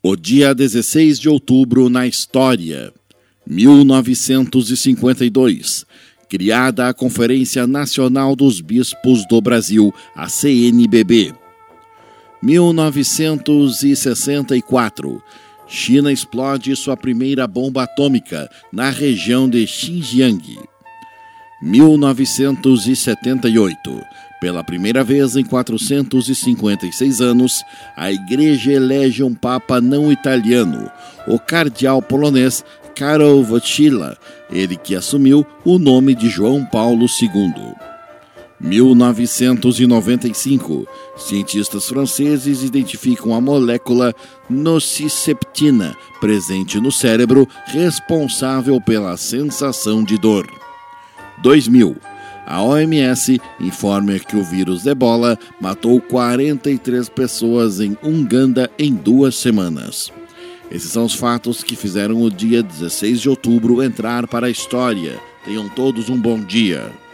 O dia 16 de outubro na história. 1952. Criada a Conferência Nacional dos Bispos do Brasil, a CNBB. 1964. China explode sua primeira bomba atômica na região de Xinjiang. 1978. Pela primeira vez em 456 anos, a Igreja elege um Papa não italiano, o cardeal polonês Karol Wojtyła, ele que assumiu o nome de João Paulo II. 1995. Cientistas franceses identificam a molécula nociceptina, presente no cérebro, responsável pela sensação de dor. 2000. A OMS informa que o vírus de Ebola matou 43 pessoas em Uganda em 2 semanas. Esses são os fatos que fizeram o dia 16 de outubro entrar para a história. Tenham todos um bom dia.